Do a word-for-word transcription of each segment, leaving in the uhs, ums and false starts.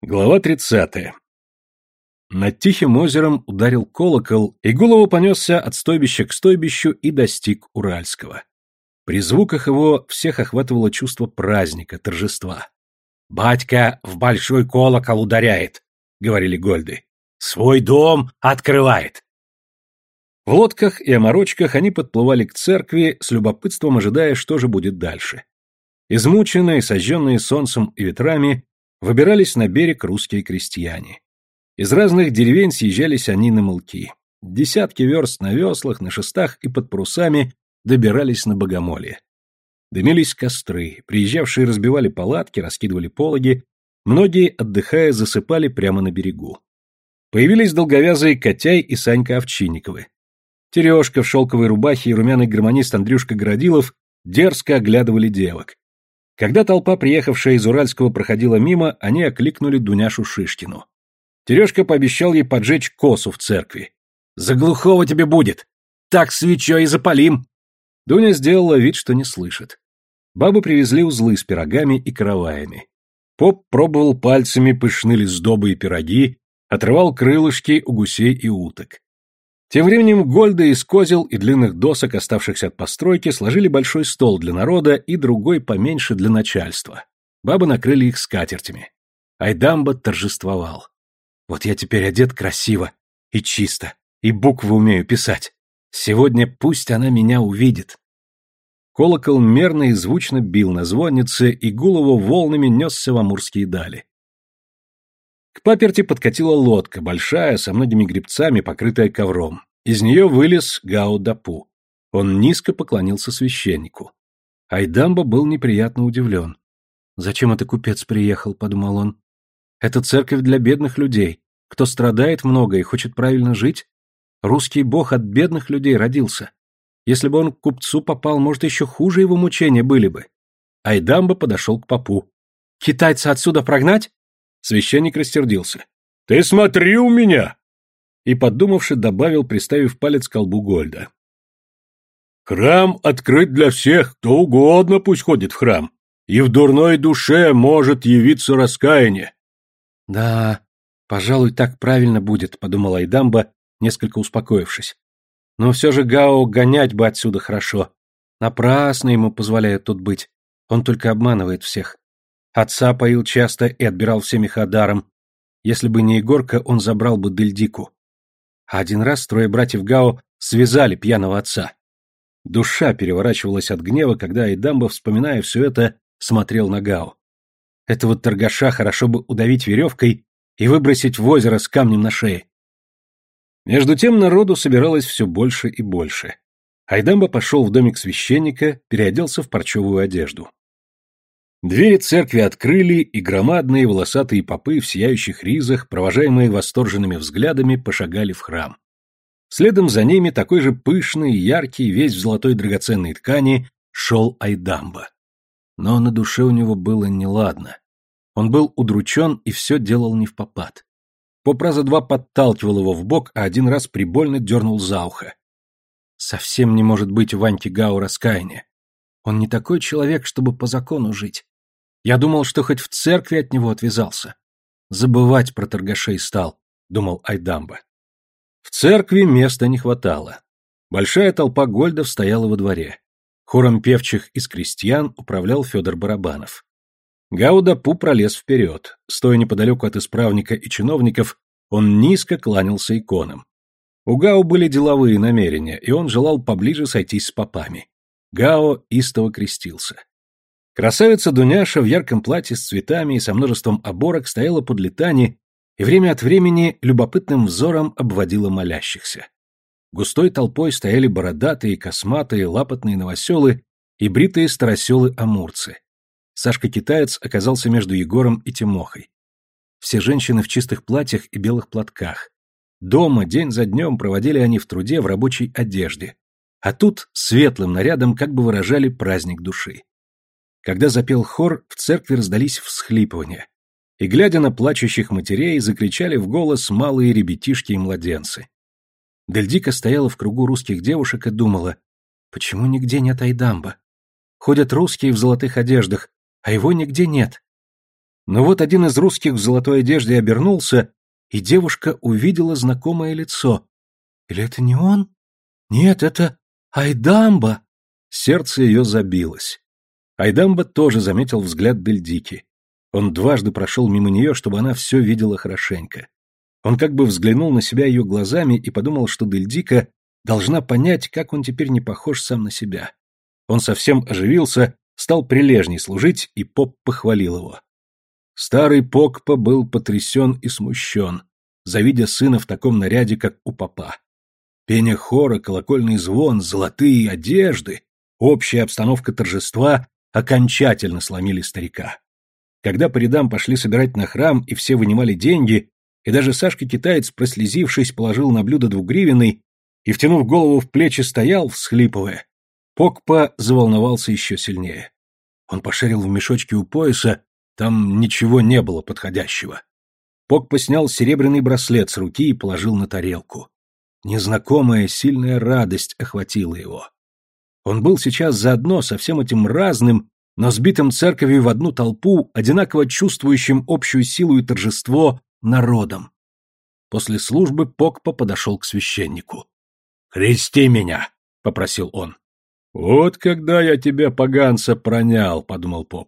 Глава тридцатая. Над тихим озером ударил колокол, и Гулово понесся от стойбища к стойбищу и достиг Уральского. При звуках его всех охватывало чувство праздника, торжества. «Батька в большой колокол ударяет», — говорили гольды. «Свой дом открывает». В лодках и оморочках они подплывали к церкви, с любопытством ожидая, что же будет дальше. Измученные, сожженные солнцем и ветрами, выбирались на берег русские крестьяне. Из разных деревень съезжались они на мылки. Десятки верст на веслах, на шестах и под парусами добирались на Богомолье. Дымились костры, приезжавшие разбивали палатки, раскидывали пологи, многие, отдыхая, засыпали прямо на берегу. Появились долговязые Котяй и Санька Овчинниковы. Терешка в шелковой рубахе и румяный гармонист Андрюшка Городилов дерзко оглядывали девок. Когда толпа, приехавшая из Уральского, проходила мимо, они окликнули Дуняшу Шишкину. Терешка пообещал ей поджечь косу в церкви. «За глухого тебе будет! Так свечой и запалим!» Дуня сделала вид, что не слышит. Бабы привезли узлы с пирогами и караваями. Поп пробовал пальцами пышныли сдобы и пироги, отрывал крылышки у гусей и уток. Тем временем гольды из козел и длинных досок, оставшихся от постройки, сложили большой стол для народа и другой поменьше для начальства. Бабы накрыли их скатертями. Айдамба торжествовал. «Вот я теперь одет красиво и чисто, и буквы умею писать. Сегодня пусть она меня увидит». Колокол мерно и звучно бил на звоннице, и Гулово волнами несся в амурские дали. К паперти подкатила лодка, большая, со многими гребцами, покрытая ковром. Из нее вылез Гао-Дапу. Он низко поклонился священнику. Айдамба был неприятно удивлен. «Зачем это купец приехал?» — подумал он. «Это церковь для бедных людей, кто страдает много и хочет правильно жить. Русский бог от бедных людей родился. Если бы он к купцу попал, может, еще хуже его мучения были бы». Айдамба подошел к попу. «Китайца отсюда прогнать?» Священник рассердился. «Ты смотри у меня!» И, подумавши, добавил, приставив палец к колбу Гольда. «Храм открыт для всех, кто угодно пусть ходит в храм, и в дурной душе может явиться раскаяние». «Да, пожалуй, так правильно будет», — подумал Айдамба, несколько успокоившись. «Но все же Гао гонять бы отсюда хорошо. Напрасно ему позволяют тут быть. Он только обманывает всех. Отца поил часто и отбирал все меха даром. Если бы не Егорка, он забрал бы Дыльдику. А один раз трое братьев Гао связали пьяного отца». Душа переворачивалась от гнева, когда Айдамба, вспоминая все это, смотрел на Гао. Этого торгаша хорошо бы удавить веревкой и выбросить в озеро с камнем на шее. Между тем народу собиралось все больше и больше. Айдамба пошел в домик священника, переоделся в парчевую одежду. Двери церкви открыли, и громадные волосатые попы в сияющих ризах, провожаемые восторженными взглядами, пошагали в храм. Следом за ними, такой же пышный, яркий, весь в золотой драгоценной ткани, шел Айдамба. Но на душе у него было неладно. Он был удручен и все делал невпопад. Поп раза два подталкивал его в бок, а один раз прибольно дернул за ухо. Совсем не может быть у Ваньки Гао раскаяния. Он не такой человек, чтобы по закону жить. Я думал, что хоть в церкви от него отвязался. Забывать про торгашей стал, думал Айдамба. В церкви места не хватало. Большая толпа гольдов стояла во дворе. Хором певчих из крестьян управлял Федор Барабанов. Гао-Дапу пролез вперед. Стоя неподалеку от исправника и чиновников, он низко кланялся иконам. У Гао были деловые намерения, и он желал поближе сойтись с попами. Гао истово крестился. Красавица Дуняша в ярком платье с цветами и со множеством оборок стояла под летани и время от времени любопытным взором обводила молящихся. Густой толпой стояли бородатые, косматые, лапотные новоселы и бритые староселы-амурцы. Сашка-китаец оказался между Егором и Тимохой. Все женщины в чистых платьях и белых платках. Дома день за днем проводили они в труде в рабочей одежде, а тут светлым нарядом как бы выражали праздник души. Когда запел хор, в церкви раздались всхлипывания, и, глядя на плачущих матерей, закричали в голос малые ребятишки и младенцы. Дыльдика стояла в кругу русских девушек и думала, почему нигде нет Айдамба? Ходят русские в золотых одеждах, а его нигде нет. Но вот один из русских в золотой одежде обернулся, и девушка увидела знакомое лицо. Или это не он? Нет, это Айдамба. Сердце ее забилось. Айдамба тоже заметил взгляд Дельдики. Он дважды прошел мимо нее, чтобы она все видела хорошенько. Он как бы взглянул на себя ее глазами и подумал, что Дельдика должна понять, как он теперь не похож сам на себя. Он совсем оживился, стал прилежней служить, и поп похвалил его. Старый Покпа был потрясен и смущен, завидя сына в таком наряде, как у попа. Пение хора, колокольный звон, золотые одежды, общая обстановка торжества окончательно сломили старика. Когда по рядам пошли собирать на храм, и все вынимали деньги, и даже Сашка-китаец, прослезившись, положил на блюдо двугривенный и, втянув голову в плечи, стоял, всхлипывая, Покпа заволновался еще сильнее. Он пошарил в мешочке у пояса, там ничего не было подходящего. Покпа снял серебряный браслет с руки и положил на тарелку. Незнакомая сильная радость охватила его. Он был сейчас заодно со всем этим разным, но сбитым церковью в одну толпу, одинаково чувствующим общую силу и торжество народом. После службы Покпа подошел к священнику. «Крести меня!» — попросил он. «Вот когда я тебя, поганца, пронял», — подумал поп.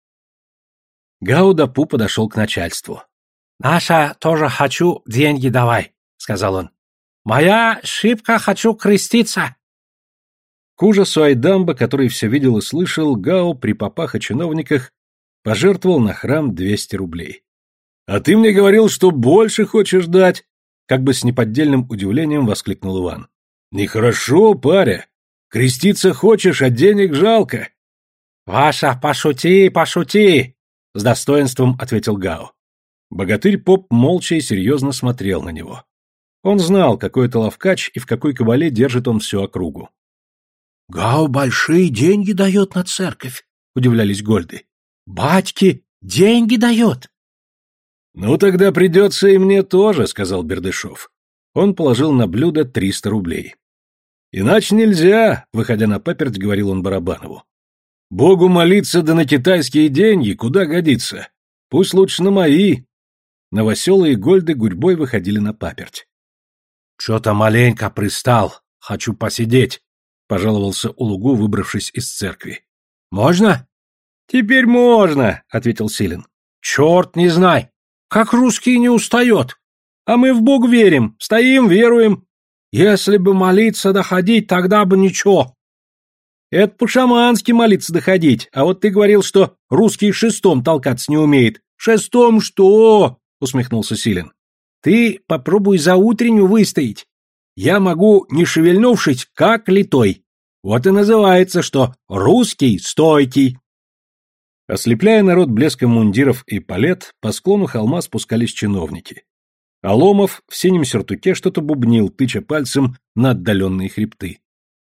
Гаудапу подошел к начальству. «Наша тоже хочу, деньги давай», — сказал он. «Моя шибко хочу креститься». К ужасу Айдамба, который все видел и слышал, Гао при попах и чиновниках пожертвовал на храм двести рублей. «А ты мне говорил, что больше хочешь дать!» Как бы с неподдельным удивлением воскликнул Иван. «Нехорошо, паря. Креститься хочешь, а денег жалко». «Ваша, пошути, пошути!» — с достоинством ответил Гао. Богатырь-поп молча и серьезно смотрел на него. Он знал, какой это ловкач и в какой кабале держит он всю округу. «Гао большие деньги дает на церковь», — удивлялись гольды. «Батьки деньги дает». «Ну тогда придется и мне тоже», — сказал Бердышев. Он положил на блюдо триста рублей. «Иначе нельзя», — выходя на паперть, говорил он Барабанову. «Богу молиться да на китайские деньги куда годится? Пусть лучше на мои». Новоселые гольды гурьбой выходили на паперть. «Чё-то маленько пристал, хочу посидеть», — пожаловался Улугу, выбравшись из церкви. «Можно?» «Теперь можно», — ответил Силин. «Черт не знай, как русский не устает. А мы в Бог верим, стоим, веруем». «Если бы молиться доходить, тогда бы ничего». «Это по-шамански молиться доходить, а вот ты говорил, что русский шестом толкаться не умеет». «Шестом что?» — усмехнулся Силин. «Ты попробуй за утренню выстоять. Я могу, не шевельнувшись, как литой. Вот и называется, что русский стойкий». Ослепляя народ блеском мундиров и палет, по склону холма спускались чиновники. А Ломов в синем сюртуке что-то бубнил, тыча пальцем на отдаленные хребты.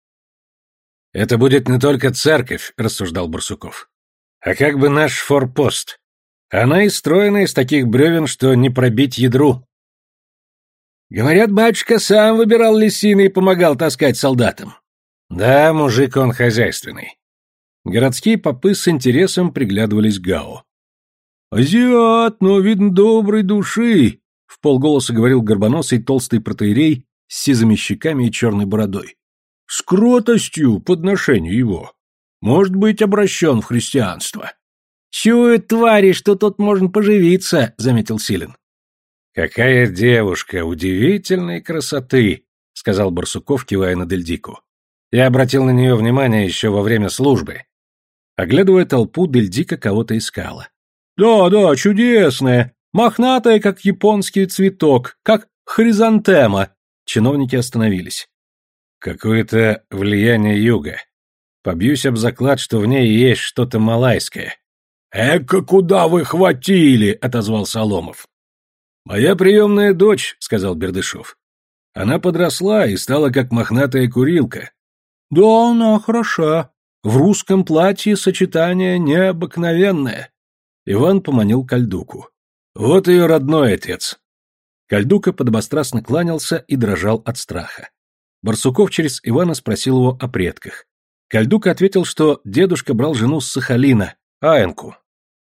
«Это будет не только церковь», — рассуждал Барсуков, — «а как бы наш форпост. Она и стройна из таких бревен, что не пробить ядру». «Говорят, батюшка сам выбирал лисины и помогал таскать солдатам». «Да, мужик он хозяйственный». Городские попы с интересом приглядывались к Гао. «Азиат, но, видно, доброй души», — вполголоса говорил горбоносый толстый протоиерей с сизыми щеками и черной бородой. «С кротостью подношению его. Может быть, обращен в христианство». «Чуют твари, что тут можно поживиться», — заметил Силин. «Какая девушка удивительной красоты», — сказал Барсуков, кивая на Дельдику. «Я обратил на нее внимание еще во время службы». Оглядывая толпу, Дельдика кого-то искала. «Да, да, чудесная, мохнатая, как японский цветок, как хризантема». Чиновники остановились. «Какое-то влияние юга. Побьюсь об заклад, что в ней есть что-то малайское». «Эка, куда вы хватили?» — отозвался Ломов. «Моя приемная дочь», — сказал Бердышев. «Она подросла и стала как мохнатая курилка». «Да, она хороша. В русском платье сочетание необыкновенное». Иван поманил Кальдуку. «Вот ее родной отец». Кальдука подобострастно кланялся и дрожал от страха. Барсуков через Ивана спросил его о предках. Кальдука ответил, что дедушка брал жену с Сахалина, Аэнку.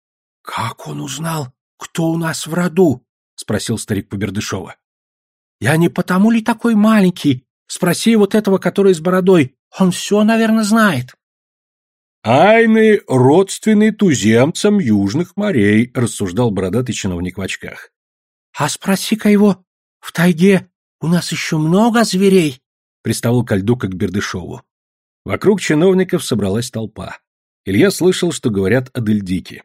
Как он узнал, кто у нас в роду? — спросил старик Побердышева. — Я не потому ли такой маленький? Спроси вот этого, который с бородой. Он все, наверное, знает. — Айны родственны туземцам южных морей, — рассуждал бородатый чиновник в очках. — А спроси-ка его, в тайге у нас еще много зверей? — приставал Кальдука к Бердышеву. Вокруг чиновников собралась толпа. Илья слышал, что говорят о Дельдике.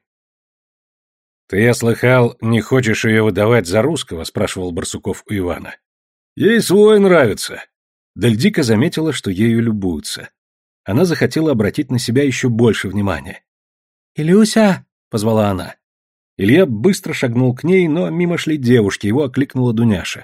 «Ты, я слыхал, не хочешь ее выдавать за русского?» — спрашивал Барсуков у Ивана. «Ей свой нравится». Дельдика заметила, что ею любуются. Она захотела обратить на себя еще больше внимания. «Илюся!» — позвала она. Илья быстро шагнул к ней, но мимо шли девушки, его окликнула Дуняша.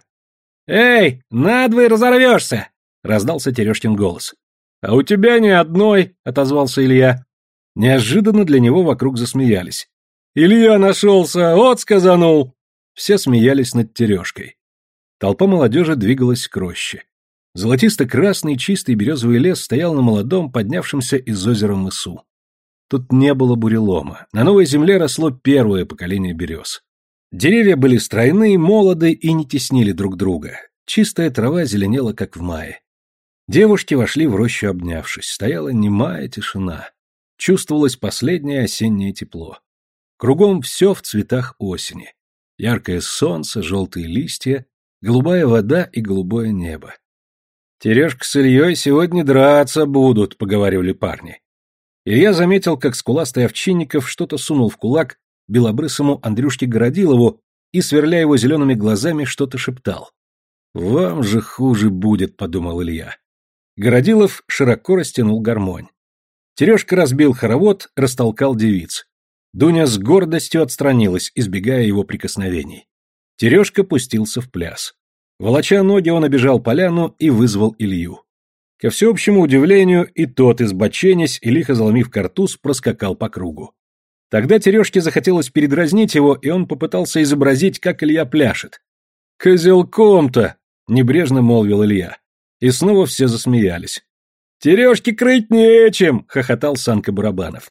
«Эй, надвое разорвешься!» — раздался Терешкин голос. «А у тебя ни одной!» — отозвался Илья. Неожиданно для него вокруг засмеялись. «Илья нашелся! Вот сказанул!» Все смеялись над Терешкой. Толпа молодежи двигалась к роще. Золотисто-красный чистый березовый лес стоял на молодом, поднявшемся из озера мысу. Тут не было бурелома. На новой земле росло первое поколение берез. Деревья были стройны, молоды и не теснили друг друга. Чистая трава зеленела, как в мае. Девушки вошли в рощу, обнявшись. Стояла немая тишина. Чувствовалось последнее осеннее тепло. Кругом все в цветах осени. Яркое солнце, желтые листья, голубая вода и голубое небо. «Терешка с Ильей сегодня драться будут», — поговаривали парни. Илья заметил, как скуластый Овчинников что-то сунул в кулак белобрысому Андрюшке Городилову и, сверля его зелеными глазами, что-то шептал. «Вам же хуже будет», — подумал Илья. Городилов широко растянул гармонь. Терешка разбил хоровод, растолкал девиц. Дуня с гордостью отстранилась, избегая его прикосновений. Терешка пустился в пляс. Волоча ноги, он обежал поляну и вызвал Илью. Ко всеобщему удивлению, и тот, избоченясь и лихо заломив картуз, проскакал по кругу. Тогда Терешке захотелось передразнить его, и он попытался изобразить, как Илья пляшет. «Козелком-то!» — небрежно молвил Илья. И снова все засмеялись. «Терешке крыть нечем!» — хохотал Санка Барабанов.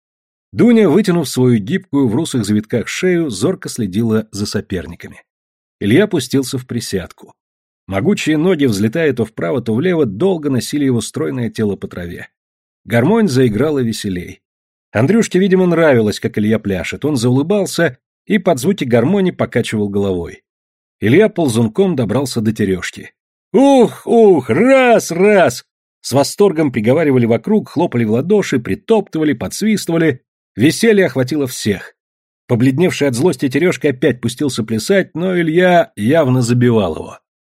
Дуня, вытянув свою гибкую в русых завитках шею, зорко следила за соперниками. Илья пустился в присядку. Могучие ноги, взлетая то вправо, то влево, долго носили его стройное тело по траве. Гармонь заиграла веселей. Андрюшке, видимо, нравилось, как Илья пляшет. Он заулыбался и под звуки гармони покачивал головой. Илья ползунком добрался до Терешки. «Ух, ух, раз, раз!» С восторгом приговаривали вокруг, хлопали в ладоши, притоптывали, подсвистывали. Веселье охватило всех. Побледневший от злости Терешка опять пустился плясать, но Илья явно забивал его.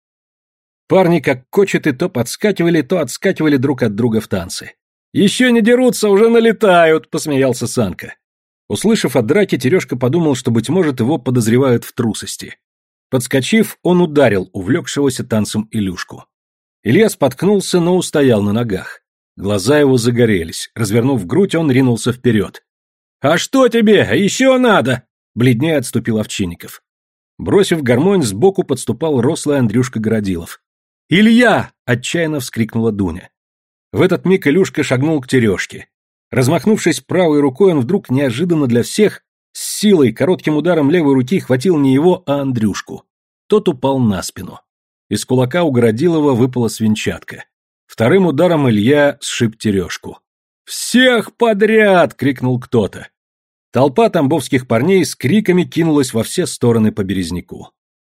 Парни, как кочеты, то подскакивали, то отскакивали друг от друга в танцы. «Еще не дерутся, уже налетают!» — посмеялся Санка. Услышав о драке, Терешка подумал, что, быть может, его подозревают в трусости. Подскочив, он ударил увлекшегося танцем Илюшку. Илья споткнулся, но устоял на ногах. Глаза его загорелись. Развернув грудь, он ринулся вперед. «А что тебе? Еще надо!» — бледнее отступил Овчинников. Бросив гармонь, сбоку подступал рослый Андрюшка Городилов. «Илья!» — отчаянно вскрикнула Дуня. В этот миг Илюшка шагнул к Терешке. Размахнувшись правой рукой, он вдруг неожиданно для всех с силой коротким ударом левой руки хватил не его, а Андрюшку. Тот упал на спину. Из кулака у Городилова выпала свинчатка. Вторым ударом Илья сшиб Терешку. «Всех подряд!» — крикнул кто-то. Толпа тамбовских парней с криками кинулась во все стороны по Березняку.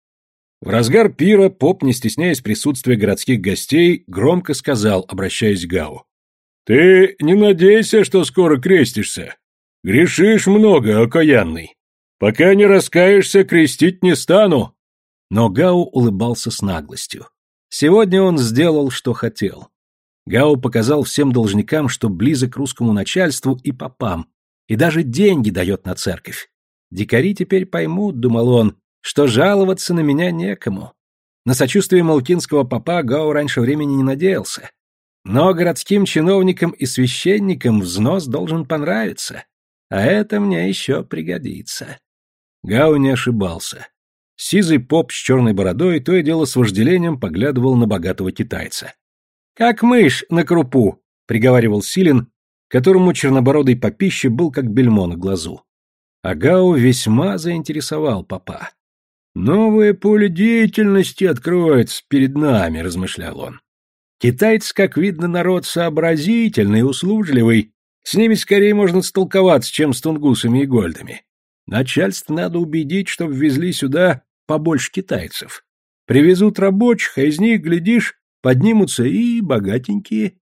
В разгар пира поп, не стесняясь присутствия городских гостей, громко сказал, обращаясь к Гау. «Ты не надейся, что скоро крестишься. Грешишь много, окаянный. Пока не раскаешься, крестить не стану». Но Гау улыбался с наглостью. Сегодня он сделал, что хотел. Гау показал всем должникам, что близок к русскому начальству и попам, и даже деньги дает на церковь. Дикари теперь поймут, думал он, что жаловаться на меня некому. На сочувствие малкинского попа Гау раньше времени не надеялся. Но городским чиновникам и священникам взнос должен понравиться, а это мне еще пригодится. Гау не ошибался. Сизый поп с черной бородой то и дело с вожделением поглядывал на богатого китайца. «Как мышь на крупу», — приговаривал Силин, которому чернобородый попище был как бельмо на глазу. А Гао весьма заинтересовал попа. «Новое поле деятельности откроется перед нами», — размышлял он. «Китайцы, как видно, народ сообразительный и услужливый. С ними скорее можно столковаться, чем с тунгусами и гольдами. Начальство надо убедить, чтобы ввезли сюда побольше китайцев. Привезут рабочих, а из них, глядишь, поднимутся и богатенькие».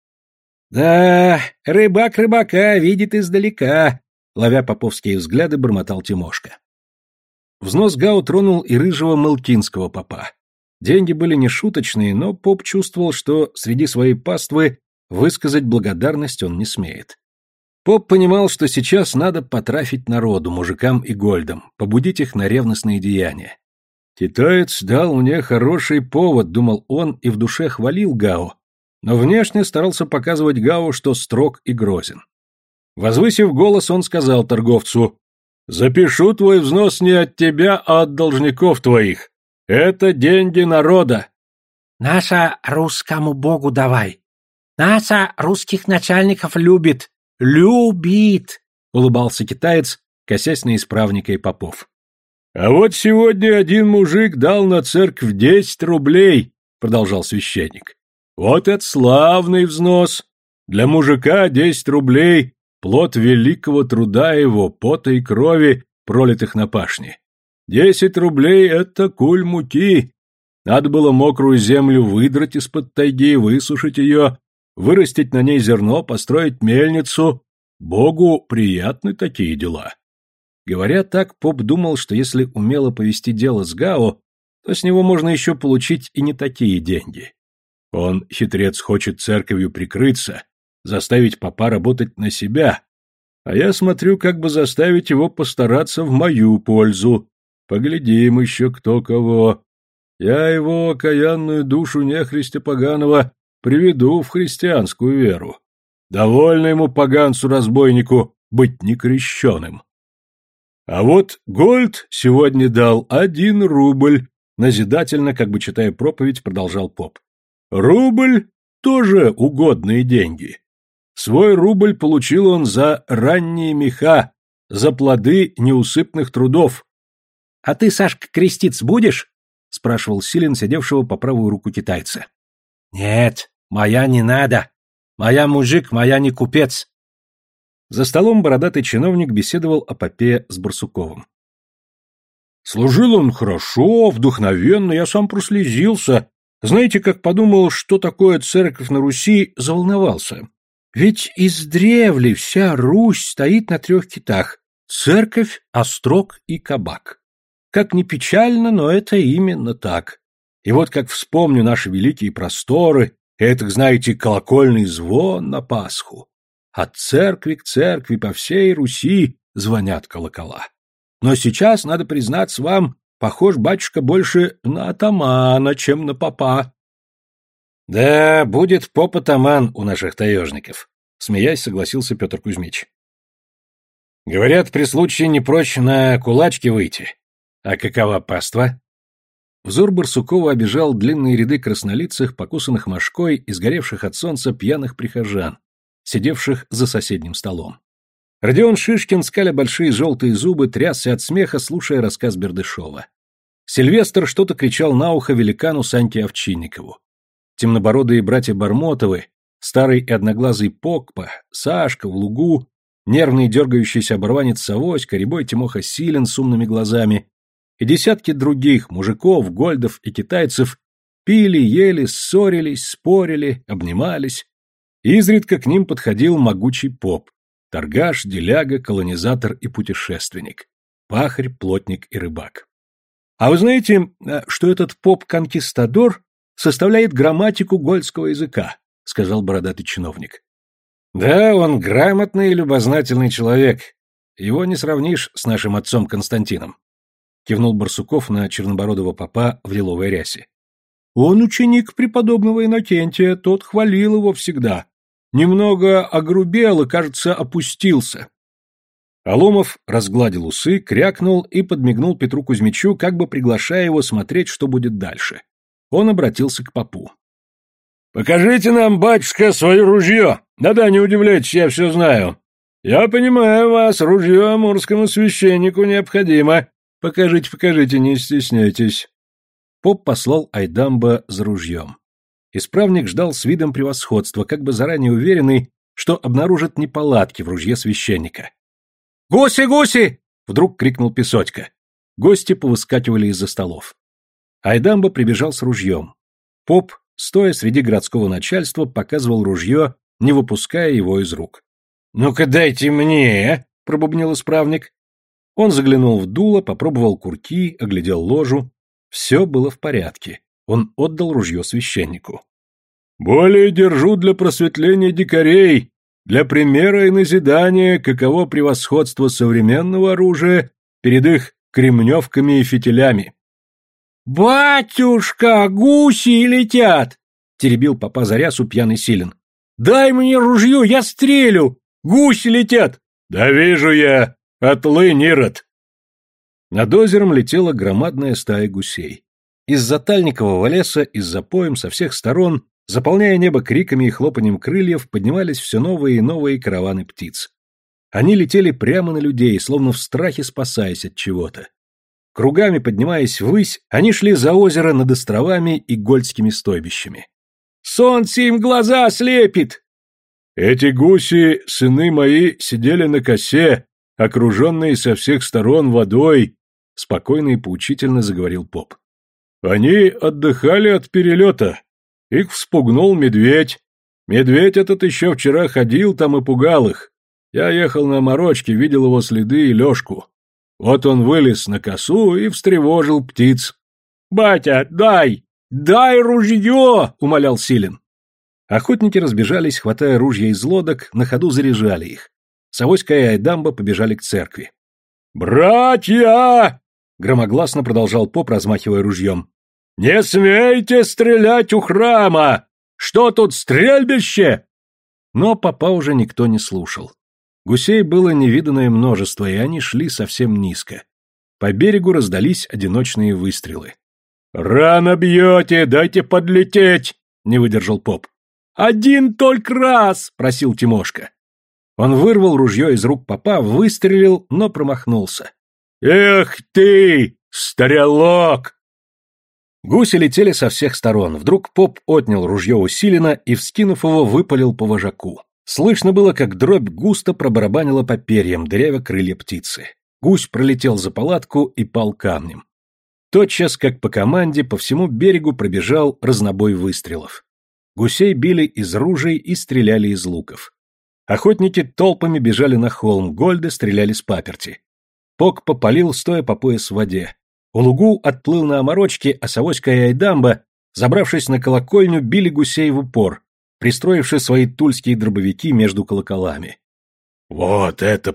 «Да, рыбак рыбака видит издалека», — ловя поповские взгляды, бормотал Тимошка. Взнос Гао тронул и рыжего мылкинского попа. Деньги были нешуточные, но поп чувствовал, что среди своей паствы высказать благодарность он не смеет. Поп понимал, что сейчас надо потрафить народу, мужикам и гольдам, побудить их на ревностные деяния. «Китаец дал мне хороший повод», — думал он и в душе хвалил Гао, но внешне старался показывать Гао, что строг и грозен. Возвысив голос, он сказал торговцу: «Запишу твой взнос не от тебя, а от должников твоих. Это деньги народа». «Наша русскому богу давай. Наша русских начальников любит. Любит», — улыбался китаец, косясь на исправника и попов. «А вот сегодня один мужик дал на церковь десять рублей», — продолжал священник. «Вот это славный взнос. Для мужика десять рублей — плод великого труда его, пота и крови, пролитых на пашне. Десять рублей — это куль муки. Надо было мокрую землю выдрать из-под тайги, высушить ее, вырастить на ней зерно, построить мельницу. Богу приятны такие дела». Говоря так, поп думал, что если умело повести дело с Гао, то с него можно еще получить и не такие деньги. Он, хитрец, хочет церковью прикрыться, заставить попа работать на себя, а я смотрю, как бы заставить его постараться в мою пользу. Поглядим еще кто кого. Я его окаянную душу нехристя поганого приведу в христианскую веру. Довольно ему, поганцу-разбойнику, быть некрещеным. А вот Гольд сегодня дал один рубль, назидательно, как бы читая проповедь, продолжал поп. Рубль — тоже угодные деньги. Свой рубль получил он за ранние меха, за плоды неусыпных трудов. — А ты, Сашка, креститься будешь? — спрашивал Силин, сидевшего по правую руку китайца. — Нет, моя не надо. Моя мужик, моя не купец. За столом бородатый чиновник беседовал о попе с Барсуковым. — Служил он хорошо, вдохновенно, я сам прослезился. Знаете, как подумал, что такое церковь на Руси, заволновался. Ведь издревле вся Русь стоит на трех китах — церковь, острог и кабак. Как ни печально, но это именно так. И вот как вспомню наши великие просторы, этак, знаете, колокольный звон на Пасху. От церкви к церкви по всей Руси звонят колокола. Но сейчас, надо признаться вам, похож батюшка больше на атамана, чем на попа. — Да, будет поп-атаман у наших таежников, — смеясь согласился Петр Кузьмич. — Говорят, при случае не прочь на кулачки выйти. А какова паства? Взор Барсукова обежал длинные ряды краснолицых, покусанных мошкой и сгоревших от солнца пьяных прихожан, сидевших за соседним столом. Родион Шишкин, скаля большие желтые зубы, трясся от смеха, слушая рассказ Бердышева. Сильвестр что-то кричал на ухо великану Саньке Овчинникову. Темнобородые братья Бармотовы, старый и одноглазый Покпа, Сашка в лугу, нервный дергающийся оборванец Савоська, рябой Тимоха Силин с умными глазами и десятки других мужиков, гольдов и китайцев пили, ели, ссорились, спорили, обнимались. Изредка к ним подходил могучий поп, торгаш, деляга, колонизатор и путешественник, пахарь, плотник и рыбак. А вы знаете, что этот поп-конкистадор составляет грамматику гольдского языка, сказал бородатый чиновник. Да, он грамотный и любознательный человек. Его не сравнишь с нашим отцом Константином, кивнул Барсуков на чернобородого попа в лиловой рясе. Он ученик преподобного Иннокентия, тот хвалил его всегда. Немного огрубел и, кажется, опустился. Аломов разгладил усы, крякнул и подмигнул Петру Кузьмичу, как бы приглашая его смотреть, что будет дальше. Он обратился к попу. — Покажите нам, батюшка, свое ружье. Да-да, не удивляйтесь, я все знаю. Я понимаю вас, ружье амурскому священнику необходимо. Покажите, покажите, не стесняйтесь. Поп послал Айдамба за ружьем. Исправник ждал с видом превосходства, как бы заранее уверенный, что обнаружит неполадки в ружье священника. «Гуси, гуси!» — вдруг крикнул Песотька. Гости повыскакивали из-за столов. Айдамба прибежал с ружьем. Поп, стоя среди городского начальства, показывал ружье, не выпуская его из рук. «Ну-ка дайте мне!» — пробубнил исправник. Он заглянул в дуло, попробовал курки, оглядел ложу. Все было в порядке. Он отдал ружье священнику. «Более держу для просветления дикарей, для примера и назидания, каково превосходство современного оружия перед их кремневками и фитилями». «Батюшка, гуси летят!» — теребил попа за рясу пьяный Силен. «Дай мне ружье, я стрелю! Гуси летят!» «Да вижу я! Отлынь, Ирод!» Над озером летела громадная стая гусей. Из-за тальникового леса, из-за поем со всех сторон, заполняя небо криками и хлопаньем крыльев, поднимались все новые и новые караваны птиц. Они летели прямо на людей, словно в страхе спасаясь от чего-то. Кругами поднимаясь ввысь, они шли за озеро над островами и гольдскими стойбищами. «Солнце им глаза слепит!» «Эти гуси, сыны мои, сидели на косе, окруженные со всех сторон водой», — спокойно и поучительно заговорил поп. «Они отдыхали от перелета. Их вспугнул медведь. Медведь этот еще вчера ходил там и пугал их. Я ехал на морочке, видел его следы и лёжку. Вот он вылез на косу и встревожил птиц». «Батя, дай! Дай ружье!» — умолял Силен. Охотники разбежались, хватая ружья из лодок, на ходу заряжали их. Савоська и Айдамба побежали к церкви. «Братья!» — громогласно продолжал поп, размахивая ружьем. «Не смейте стрелять у храма! Что тут, стрельбище?» Но попа уже никто не слушал. Гусей было невиданное множество, и они шли совсем низко. По берегу раздались одиночные выстрелы. «Рано бьете, дайте подлететь!» — не выдержал поп. «Один только раз!» — просил Тимошка. Он вырвал ружье из рук попа, выстрелил, но промахнулся. «Эх ты, стрелок!» Гуси летели со всех сторон. Вдруг поп отнял ружье у Силена и, вскинув его, выпалил по вожаку. Слышно было, как дробь густо пробарабанила по перьям, дырявя крылья птицы. Гусь пролетел за палатку и пал камнем. Тотчас, как по команде, по всему берегу пробежал разнобой выстрелов. Гусей били из ружей и стреляли из луков. Охотники толпами бежали на холм, гольды стреляли с паперти. Пок попалил, стоя по пояс в воде. Улугу отплыл на оморочке, а Савоська и Айдамба, забравшись на колокольню, били гусей в упор, пристроивши свои тульские дробовики между колоколами. «Вот это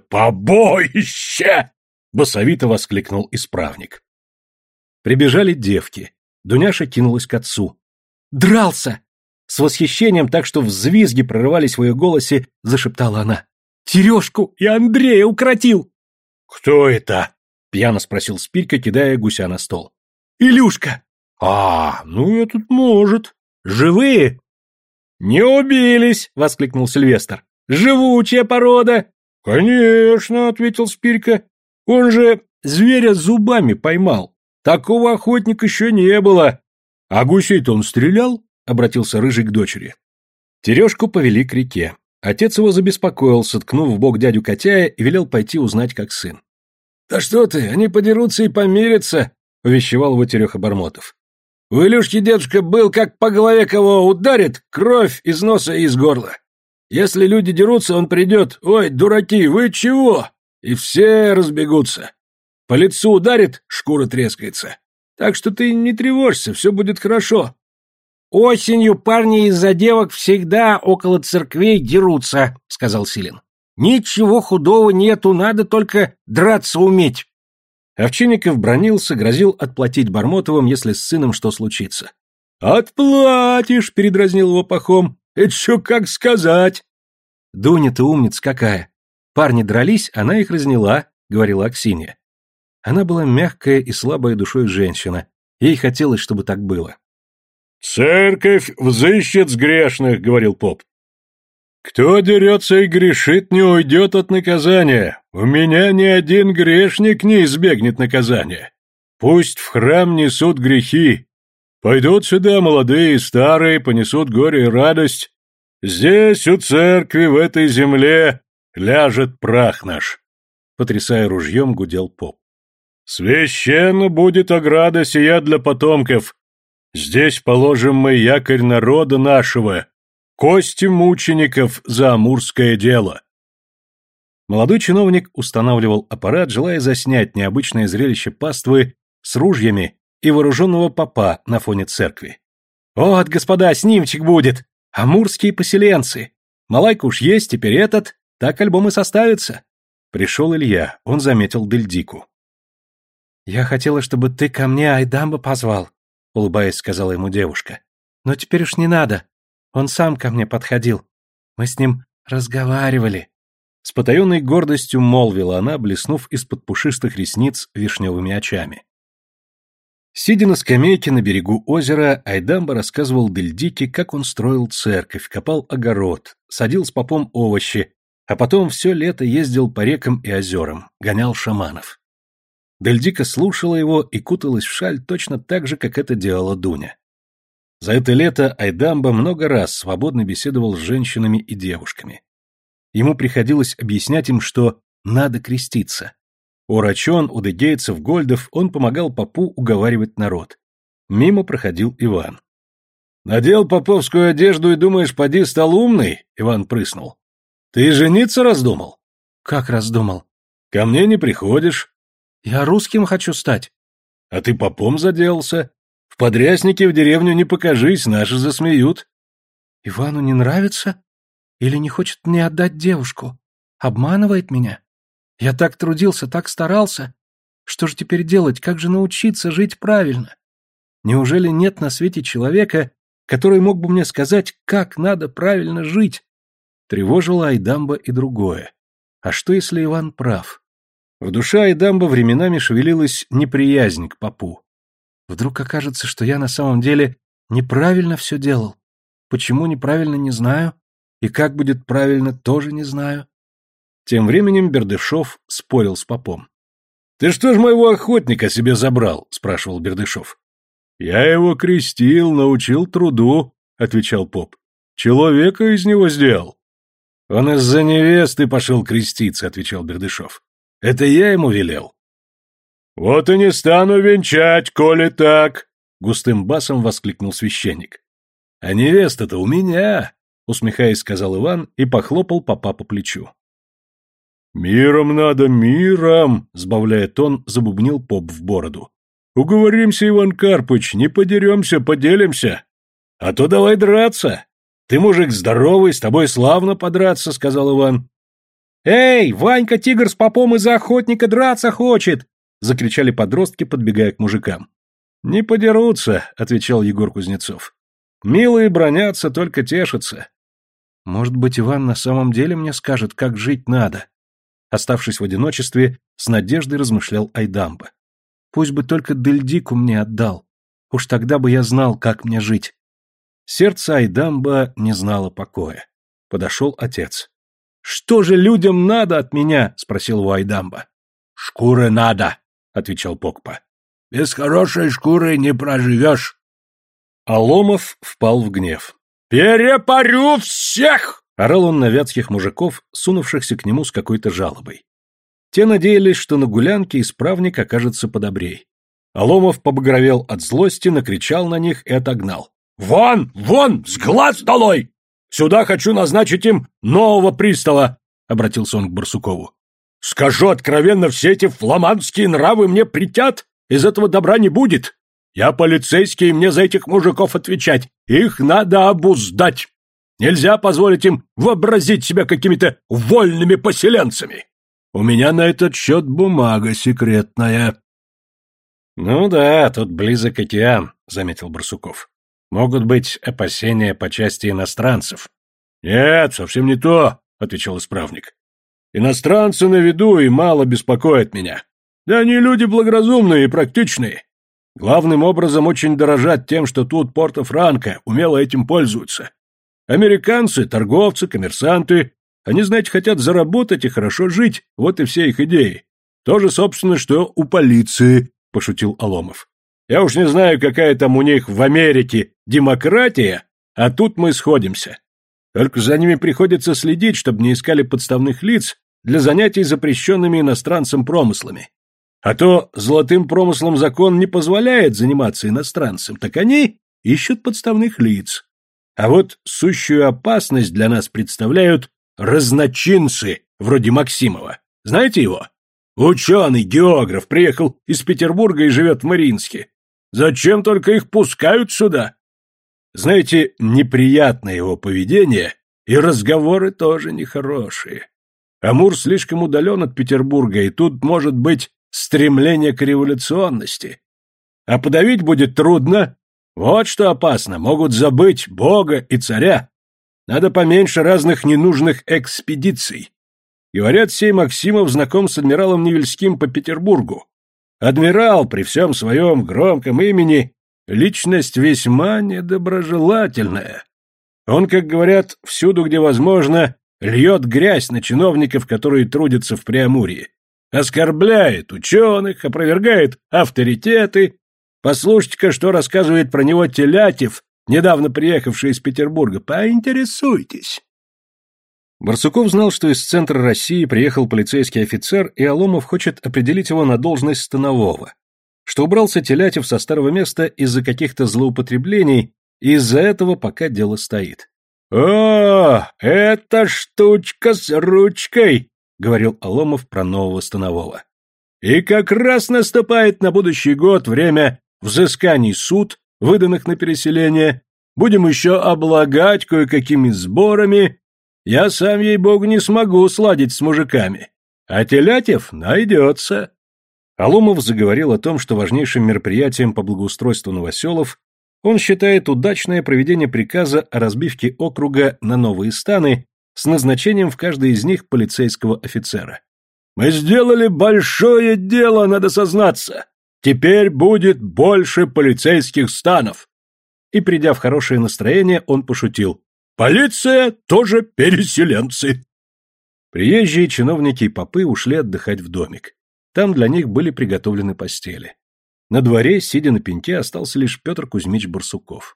побоище!» — басовито воскликнул исправник. Прибежали девки. Дуняша кинулась к отцу. «Дрался!» С восхищением, так что взвизги прорывались в ее голосе, зашептала она. «Терешку и Андрея укротил!» «Кто это?» — пьяно спросил Спирька, кидая гуся на стол. «Илюшка!» «А, ну этот может. Живые?» «Не убились!» — воскликнул Сильвестр. «Живучая порода!» «Конечно!» — ответил Спирька. «Он же зверя зубами поймал. Такого охотника еще не было. А гусей-то он стрелял?» — обратился Рыжий к дочери. Терешку повели к реке. Отец его забеспокоился, ткнув в бок дядю Котяя, и велел пойти узнать, как сын. «Да что ты, они подерутся и помирятся!» — увещевал его Тереха Бармотов. «У Илюшки дедушка был, как по голове кого ударит, кровь из носа и из горла. Если люди дерутся, он придет: ой, дураки, вы чего? И все разбегутся. По лицу ударит, шкура трескается. Так что ты не тревожься, все будет хорошо». «Осенью парни из-за девок всегда около церквей дерутся», — сказал Силен. «Ничего худого нету, надо только драться уметь». Овчинников бранился, грозил отплатить Бармотовым, если с сыном что случится. «Отплатишь», — передразнил его Пахом. «Это что как сказать?» «Дуня-то умница какая. Парни дрались, она их разняла», — говорила Аксинья. Она была мягкая и слабая душой женщина. Ей хотелось, чтобы так было. «Церковь взыщет с грешных», — говорил поп. Кто дерется и грешит, не уйдет от наказания. У меня ни один грешник не избегнет наказания. Пусть в храм несут грехи. Пойдут сюда молодые и старые, понесут горе и радость. Здесь, у церкви, в этой земле, ляжет прах наш. Потрясая ружьем, гудел поп. Священна будет ограда сия для потомков. Здесь положим мы якорь народа нашего, кости мучеников за амурское дело. Молодой чиновник устанавливал аппарат, желая заснять необычное зрелище паствы с ружьями и вооруженного попа на фоне церкви. «Вот, господа, снимчик будет! Амурские поселенцы! Малайка уж есть, теперь этот, так альбом и составится!» Пришел Илья, он заметил Дельдику. «Я хотела, чтобы ты ко мне Айдамба позвал», — улыбаясь, сказала ему девушка. «Но теперь уж не надо. Он сам ко мне подходил. Мы с ним разговаривали». С потаенной гордостью молвила она, блеснув из-под пушистых ресниц вишневыми очами. Сидя на скамейке на берегу озера, Айдамба рассказывал Дельдике, как он строил церковь, копал огород, садил с попом овощи, а потом все лето ездил по рекам и озерам, гонял шаманов. Дельдика слушала его и куталась в шаль точно так же, как это делала Дуня. За это лето Айдамба много раз свободно беседовал с женщинами и девушками. Ему приходилось объяснять им, что надо креститься. У рачон, у дегейцев, гольдов он помогал попу уговаривать народ. Мимо проходил Иван. «Надел поповскую одежду и думаешь, поди стал умный?» — Иван прыснул. «Ты жениться раздумал?» «Как раздумал?» «Ко мне не приходишь». «Я русским хочу стать». «А ты попом заделался. В подряснике в деревню не покажись, наши засмеют». «Ивану не нравится? Или не хочет мне отдать девушку? Обманывает меня? Я так трудился, так старался. Что же теперь делать? Как же научиться жить правильно? Неужели нет на свете человека, который мог бы мне сказать, как надо правильно жить?» Тревожило Айдамба и другое. А что, если Иван прав? В душе Айдамба временами шевелилась неприязнь к попу. Вдруг окажется, что я на самом деле неправильно все делал. Почему неправильно, не знаю. И как будет правильно, тоже не знаю. Тем временем Бердышев спорил с попом. «Ты что ж моего охотника себе забрал?» — спрашивал Бердышев. «Я его крестил, научил труду», — отвечал поп. «Человека из него сделал». «Он из-за невесты пошел креститься», — отвечал Бердышев. «Это я ему велел». «Вот и не стану венчать, коли так», — густым басом воскликнул священник. «А невеста-то у меня», — усмехаясь, сказал Иван и похлопал попа по плечу. «Миром надо, миром», — сбавляя тон, забубнил поп в бороду. «Уговоримся, Иван Карпыч, не подеремся, поделимся». «А то давай драться. Ты мужик здоровый, с тобой славно подраться», — сказал Иван. «Эй, Ванька-тигр с попом из-за охотника драться хочет!» — закричали подростки, подбегая к мужикам. «Не подерутся», — отвечал Егор Кузнецов. «Милые бронятся, только тешатся». «Может быть, Иван на самом деле мне скажет, как жить надо?» Оставшись в одиночестве, с надеждой размышлял Айдамба. «Пусть бы только Дельдику мне отдал. Уж тогда бы я знал, как мне жить». Сердце Айдамба не знало покоя. Подошел отец. «Что же людям надо от меня?» — спросил его Айдамба. «Шкуры надо», — отвечал Покпа. «Без хорошей шкуры не проживешь». Аломов впал в гнев. «Перепарю всех!» — орал он на вятских мужиков, сунувшихся к нему с какой-то жалобой. Те надеялись, что на гулянке исправник окажется подобрей. Аломов побагровел от злости, накричал на них и отогнал. «Вон, вон, с глаз долой! Сюда хочу назначить им нового пристава!» — обратился он к Барсукову. «Скажу откровенно, все эти фламандские нравы мне притят, из этого добра не будет. Я полицейский, и мне за этих мужиков отвечать. Их надо обуздать. Нельзя позволить им вообразить себя какими-то вольными поселенцами. У меня на этот счет бумага секретная». «Ну да, тут близок океан», — заметил Барсуков. «Могут быть опасения по части иностранцев». «Нет, совсем не то», — отвечал исправник. «Иностранцы на виду и мало беспокоят меня. Да они люди благоразумные и практичные. Главным образом очень дорожат тем, что тут Порто-Франко умело этим пользуются. Американцы, торговцы, коммерсанты. Они, знаете, хотят заработать и хорошо жить. Вот и все их идеи. То же, собственно, что у полиции, пошутил Аломов. Я уж не знаю, какая там у них в Америке демократия, а тут мы сходимся. Только за ними приходится следить, чтобы не искали подставных лиц для занятий запрещенными иностранцам промыслами. А то золотым промыслом закон не позволяет заниматься иностранцам, так они ищут подставных лиц. А вот сущую опасность для нас представляют разночинцы, вроде Максимова. Знаете его? Ученый, географ, приехал из Петербурга и живет в Мариинске. Зачем только их пускают сюда? Знаете, неприятное его поведение, и разговоры тоже нехорошие. Амур слишком удален от Петербурга, и тут может быть стремление к революционности. А подавить будет трудно. Вот что опасно, могут забыть Бога и царя. Надо поменьше разных ненужных экспедиций. Говорят, сей Максимов знаком с адмиралом Невельским по Петербургу. Адмирал при всем своем громком имени личность весьма недоброжелательная. Он, как говорят, всюду, где возможно, льет грязь на чиновников, которые трудятся в Преамурье. Оскорбляет ученых, опровергает авторитеты. Послушайте-ка, что рассказывает про него Телятев, недавно приехавший из Петербурга. Поинтересуйтесь. Барсуков знал, что из центра России приехал полицейский офицер, и Аломов хочет определить его на должность станового. Что убрался Телятев со старого места из-за каких-то злоупотреблений, и из-за этого пока дело стоит. «О, эта штучка с ручкой!» — говорил Аломов про нового станового. «И как раз наступает на будущий год время взысканий суд, выданных на переселение. Будем еще облагать кое-какими сборами. Я сам, ей-богу, не смогу сладить с мужиками. А Телятев найдется». Аломов заговорил о том, что важнейшим мероприятием по благоустройству новоселов он считает удачное проведение приказа о разбивке округа на новые станы с назначением в каждой из них полицейского офицера. «Мы сделали большое дело, надо сознаться. Теперь будет больше полицейских станов». И, придя в хорошее настроение, он пошутил: «Полиция тоже переселенцы». Приезжие чиновники и попы ушли отдыхать в домик. Там для них были приготовлены постели. На дворе, сидя на пеньке, остался лишь Петр Кузьмич Барсуков.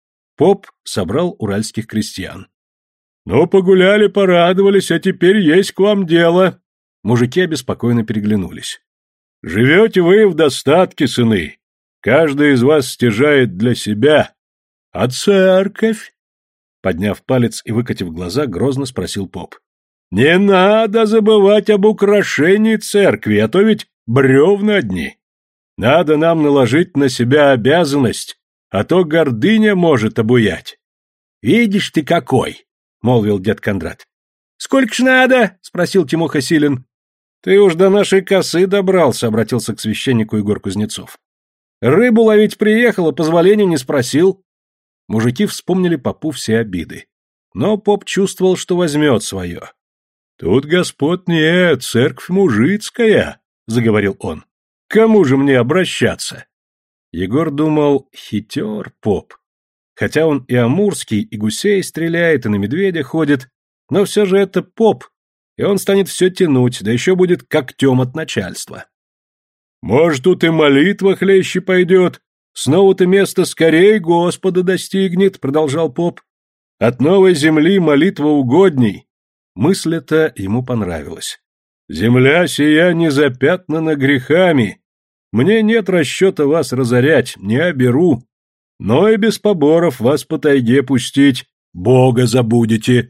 Поп собрал уральских крестьян. «Ну, погуляли, порадовались, а теперь есть к вам дело». Мужики обеспокоенно переглянулись. «Живете вы в достатке, сыны. Каждый из вас стяжает для себя. А церковь?» Подняв палец и выкатив глаза, грозно спросил поп. «Не надо забывать об украшении церкви, а то ведь бревна одни. Надо нам наложить на себя обязанность, а то гордыня может обуять». «Видишь ты какой!» — молвил дед Кондрат. «Сколько ж надо?» — спросил Тимоха Силин. «Ты уж до нашей косы добрался», — обратился к священнику Егор Кузнецов. «Рыбу ловить приехал, а позволения не спросил». Мужики вспомнили попу все обиды. Но поп чувствовал, что возьмет свое. «Тут господ нет, церковь мужицкая», — заговорил он. «Кому же мне обращаться?» Егор думал, хитер поп. Хотя он и амурский, и гусей стреляет, и на медведя ходит, но все же это поп, и он станет все тянуть, да еще будет когтем от начальства. «Может, тут и молитва хлеще пойдет, снова-то место скорей Господа достигнет», — продолжал поп. «От новой земли молитва угодней». Мысль эта ему понравилась. «Земля сия не запятнана грехами. Мне нет расчета вас разорять, не оберу. Но и без поборов вас по тайге пустить, Бога забудете».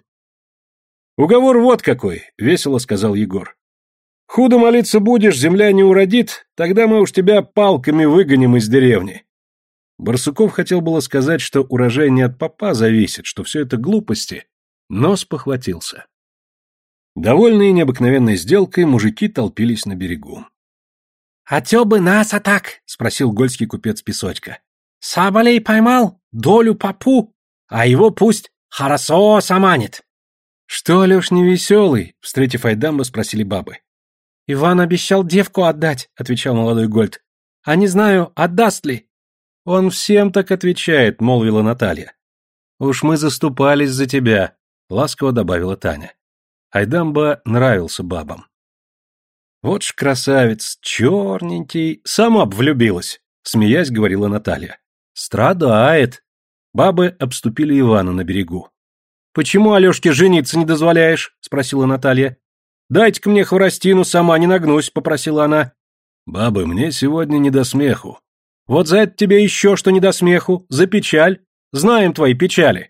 «Уговор вот какой», — весело сказал Егор. «Худо молиться будешь, земля не уродит, тогда мы уж тебя палками выгоним из деревни». Барсуков хотел было сказать, что урожай не от попа зависит, что все это глупости, но спохватился. Довольные необыкновенной сделкой, мужики толпились на берегу. «А тё бы нас, а так?» — спросил гольский купец Песочка. «Соболей поймал, долю попу, а его пусть хорошо саманит». «Что, Алеш, невеселый?» — встретив Айдамба, спросили бабы. «Иван обещал девку отдать», — отвечал молодой Гольд. «А не знаю, отдаст ли». «Он всем так отвечает», — молвила Наталья. Уж мы заступались за тебя, ласково добавила Таня. Айдамба нравился бабам. Вот ж красавец, черненький, сама б влюбилась, смеясь, говорила Наталья. Страдает. Бабы обступили Ивана на берегу. Почему Алешке жениться не дозволяешь? Спросила Наталья. Дайте-ка мне хворостину, сама не нагнусь, попросила она. Бабы, мне сегодня не до смеху. Вот за это тебе еще что не до смеху, за печаль. Знаем твои печали.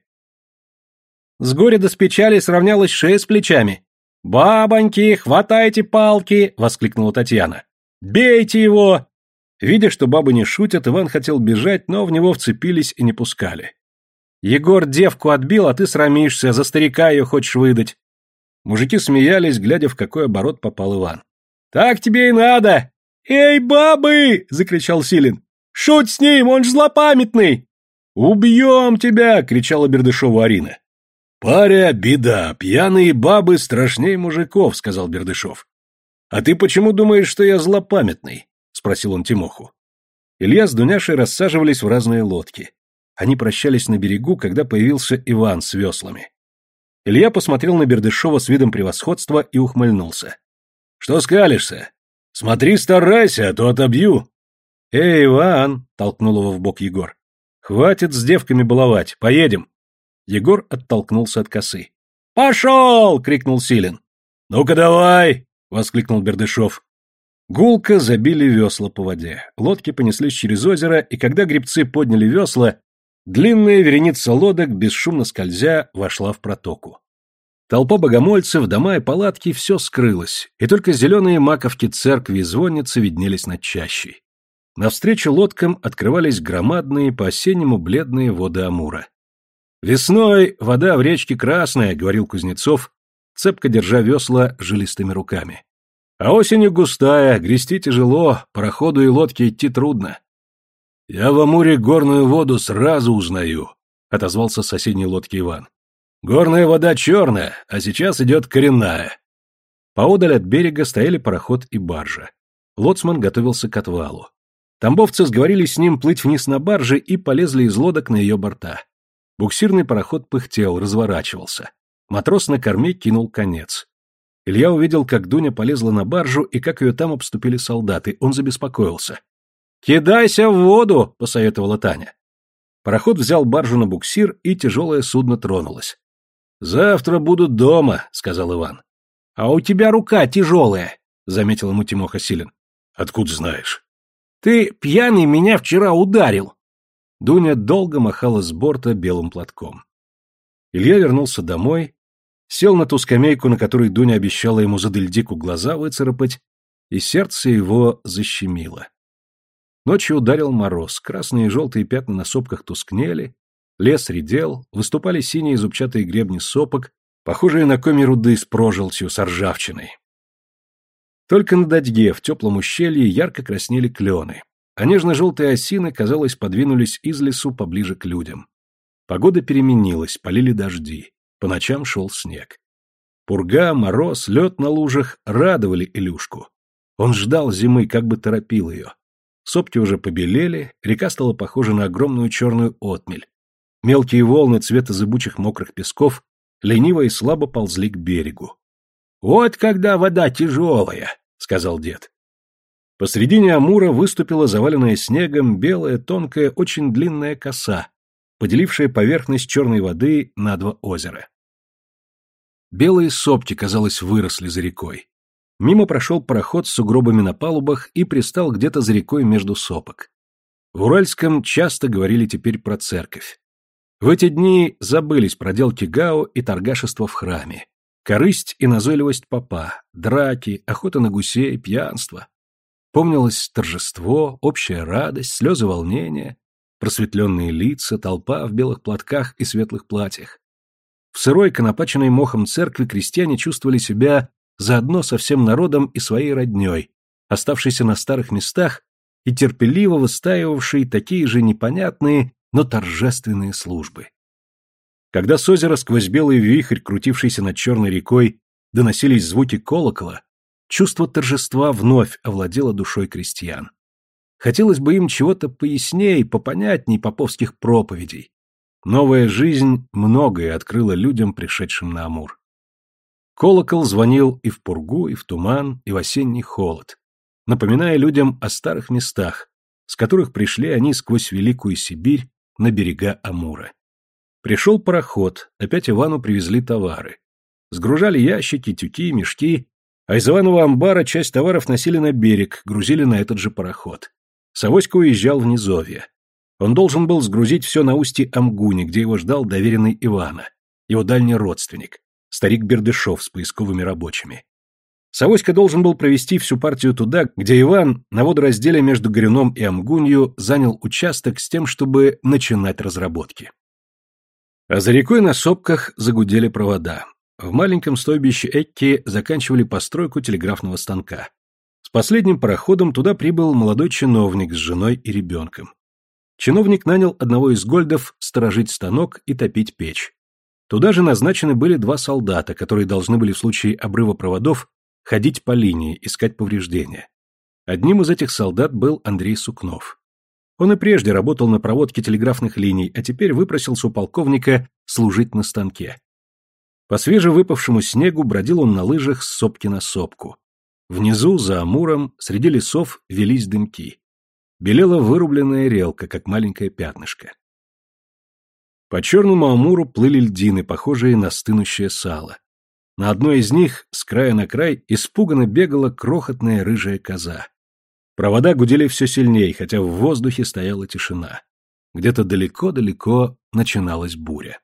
С горя до с печали сравнялась шея с плечами. «Бабоньки, хватайте палки!» — воскликнула Татьяна. «Бейте его!» Видя, что бабы не шутят, Иван хотел бежать, но в него вцепились и не пускали. «Егор девку отбил, а ты срамишься, за старика ее хочешь выдать». Мужики смеялись, глядя, в какой оборот попал Иван. «Так тебе и надо!» «Эй, бабы!» — закричал Силин. «Шуть с ним, он ж злопамятный!» «Убьем тебя!» — кричала Бердышеву Арина. «Паря, беда, пьяные бабы страшней мужиков», — сказал Бердышев. «А ты почему думаешь, что я злопамятный?» — спросил он Тимоху. Илья с Дуняшей рассаживались в разные лодки. Они прощались на берегу, когда появился Иван с веслами. Илья посмотрел на Бердышева с видом превосходства и ухмыльнулся. «Что скалишься? Смотри, старайся, а то отобью». «Эй, Иван!» — толкнул его в бок Егор. «Хватит с девками баловать, поедем». Егор оттолкнулся от косы. «Пошел!» — крикнул Силин. «Ну-ка давай!» — воскликнул Бердышев. Гулко забили весла по воде. Лодки понеслись через озеро, и когда гребцы подняли весла, длинная вереница лодок, бесшумно скользя, вошла в протоку. Толпа богомольцев, дома и палатки — все скрылось, и только зеленые маковки церкви и звонницы виднелись над чащей. Навстречу лодкам открывались громадные, по-осеннему бледные воды Амура. «Весной вода в речке красная», — говорил Кузнецов, цепко держа весла жилистыми руками. «А осенью густая, грести тяжело, пароходу и лодке идти трудно». «Я в Амуре горную воду сразу узнаю», — отозвался с соседней лодки Иван. «Горная вода черная, а сейчас идет коренная». Поодаль от берега стояли пароход и баржа. Лоцман готовился к отвалу. Тамбовцы сговорились с ним плыть вниз на барже и полезли из лодок на ее борта. Буксирный пароход пыхтел, разворачивался. Матрос на корме кинул конец. Илья увидел, как Дуня полезла на баржу и как ее там обступили солдаты. Он забеспокоился. «Кидайся в воду!» — посоветовала Таня. Пароход взял баржу на буксир, и тяжелое судно тронулось. «Завтра будут дома», — сказал Иван. «А у тебя рука тяжелая», — заметил ему Тимоха Силин. «Откуда знаешь?» «Ты пьяный меня вчера ударил». Дуня долго махала с борта белым платком. Илья вернулся домой, сел на ту скамейку, на которой Дуня обещала ему за дыльдику глаза выцарапать, и сердце его защемило. Ночью ударил мороз, красные и желтые пятна на сопках тускнели, лес редел, выступали синие зубчатые гребни сопок, похожие на коми руды с прожилтью, с ржавчиной. Только на дадьге, в теплом ущелье, ярко краснели клены, а нежно-желтые осины, казалось, подвинулись из лесу поближе к людям. Погода переменилась, полили дожди, по ночам шел снег. Пурга, мороз, лед на лужах радовали Илюшку. Он ждал зимы, как бы торопил ее. Сопки уже побелели, река стала похожа на огромную черную отмель. Мелкие волны цвета зыбучих мокрых песков лениво и слабо ползли к берегу. «Вот когда вода тяжелая», — сказал дед. Посредине Амура выступила заваленная снегом белая, тонкая, очень длинная коса, поделившая поверхность черной воды на два озера. Белые сопки, казалось, выросли за рекой. Мимо прошел пароход с сугробами на палубах и пристал где-то за рекой между сопок. В Уральском часто говорили теперь про церковь. В эти дни забылись проделки Гао и торгашество в храме, корысть и назойливость попа, драки, охота на гусей, пьянство. Помнилось торжество, общая радость, слезы волнения, просветленные лица, толпа в белых платках и светлых платьях. В сырой, конопаченной мохом церкви крестьяне чувствовали себя заодно со всем народом и своей родней, оставшейся на старых местах и терпеливо выстаивавшей такие же непонятные, но торжественные службы. Когда с озера сквозь белый вихрь, крутившийся над черной рекой, доносились звуки колокола, чувство торжества вновь овладело душой крестьян. Хотелось бы им чего-то поясней, попонятней поповских проповедей. Новая жизнь многое открыла людям, пришедшим на Амур. Колокол звонил и в пургу, и в туман, и в осенний холод, напоминая людям о старых местах, с которых пришли они сквозь Великую Сибирь на берега Амура. Пришел пароход, опять Ивану привезли товары. Сгружали ящики, тюки, мешки, а из Иванова амбара часть товаров носили на берег, грузили на этот же пароход. Савоська уезжал в низовье. Он должен был сгрузить все на устье Амгуни, где его ждал доверенный Ивана, его дальний родственник, старик Бердышев с поисковыми рабочими. Савоська должен был провести всю партию туда, где Иван на водоразделе между Горюном и Амгунью занял участок с тем, чтобы начинать разработки. А за рекой на сопках загудели провода. В маленьком стойбище Экки заканчивали постройку телеграфного станка. С последним пароходом туда прибыл молодой чиновник с женой и ребенком. Чиновник нанял одного из гольдов сторожить станок и топить печь. Туда же назначены были два солдата, которые должны были в случае обрыва проводов ходить по линии, искать повреждения. Одним из этих солдат был Андрей Сукнов. Он и прежде работал на проводке телеграфных линий, а теперь выпросился у полковника служить на станке. По свежевыпавшему снегу бродил он на лыжах с сопки на сопку. Внизу, за Амуром, среди лесов велись дымки. Белела вырубленная релка, как маленькое пятнышко. По черному Амуру плыли льдины, похожие на стынущее сало. На одной из них, с края на край, испуганно бегала крохотная рыжая коза. Провода гудели все сильнее, хотя в воздухе стояла тишина. Где-то далеко-далеко начиналась буря.